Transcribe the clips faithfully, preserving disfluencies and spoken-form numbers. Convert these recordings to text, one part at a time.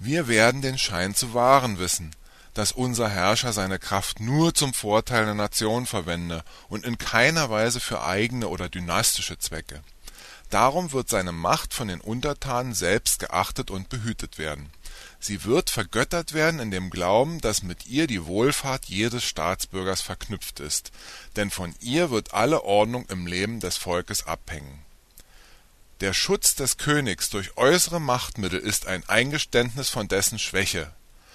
Wir werden den Schein zu wahren wissen, dass unser Herrscher seine Kraft nur zum Vorteil der Nation verwende und in keiner Weise für eigene oder dynastische Zwecke. Darum wird seine Macht von den Untertanen selbst geachtet und behütet werden. Sie wird vergöttert werden in dem Glauben, dass mit ihr die Wohlfahrt jedes Staatsbürgers verknüpft ist, denn von ihr wird alle Ordnung im Leben des Volkes abhängen. Der Schutz des Königs durch äußere Machtmittel ist ein Eingeständnis von dessen Schwäche.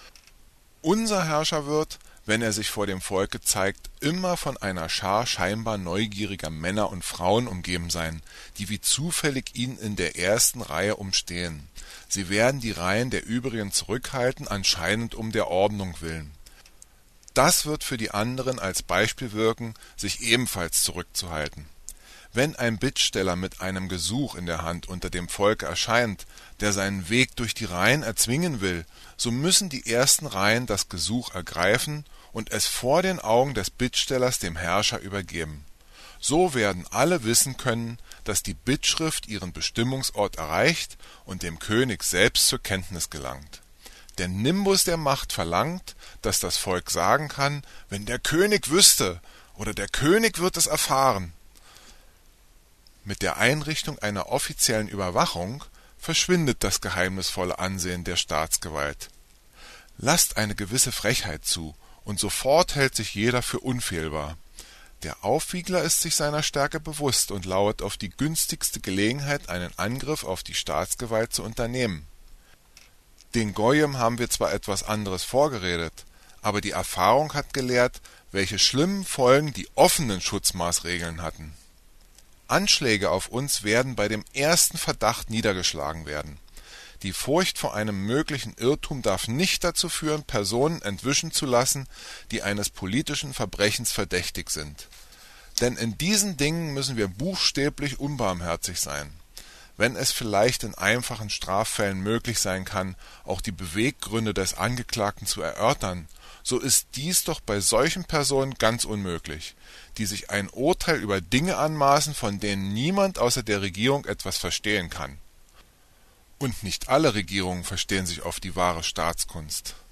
Unser Herrscher wird, wenn er sich vor dem Volke zeigt, immer von einer Schar scheinbar neugieriger Männer und Frauen umgeben sein, die wie zufällig ihn in der ersten Reihe umstehen. Sie werden die Reihen der übrigen zurückhalten, anscheinend um der Ordnung willen. Das wird für die anderen als Beispiel wirken, sich ebenfalls zurückzuhalten. Wenn ein Bittsteller mit einem Gesuch in der Hand unter dem Volke erscheint, der seinen Weg durch die Reihen erzwingen will, so müssen die ersten Reihen das Gesuch ergreifen und es vor den Augen des Bittstellers dem Herrscher übergeben. So werden alle wissen können, dass die Bittschrift ihren Bestimmungsort erreicht und dem König selbst zur Kenntnis gelangt. Der Nimbus der Macht verlangt, dass das Volk sagen kann, wenn der König wüsste oder der König wird es erfahren. Mit der Einrichtung einer offiziellen Überwachung verschwindet das geheimnisvolle Ansehen der Staatsgewalt. Lasst eine gewisse Frechheit zu, und sofort hält sich jeder für unfehlbar. Der Aufwiegler ist sich seiner Stärke bewusst und lauert auf die günstigste Gelegenheit, einen Angriff auf die Staatsgewalt zu unternehmen. Den Goyim haben wir zwar etwas anderes vorgeredet, aber die Erfahrung hat gelehrt, welche schlimmen Folgen die offenen Schutzmaßregeln hatten. Anschläge auf uns werden bei dem ersten Verdacht niedergeschlagen werden. Die Furcht vor einem möglichen Irrtum darf nicht dazu führen, Personen entwischen zu lassen, die eines politischen Verbrechens verdächtig sind. Denn in diesen Dingen müssen wir buchstäblich unbarmherzig sein. Wenn es vielleicht in einfachen Straffällen möglich sein kann, auch die Beweggründe des Angeklagten zu erörtern, so ist dies doch bei solchen Personen ganz unmöglich, die sich ein Urteil über Dinge anmaßen, von denen niemand außer der Regierung etwas verstehen kann. Und nicht alle Regierungen verstehen sich auf die wahre Staatskunst.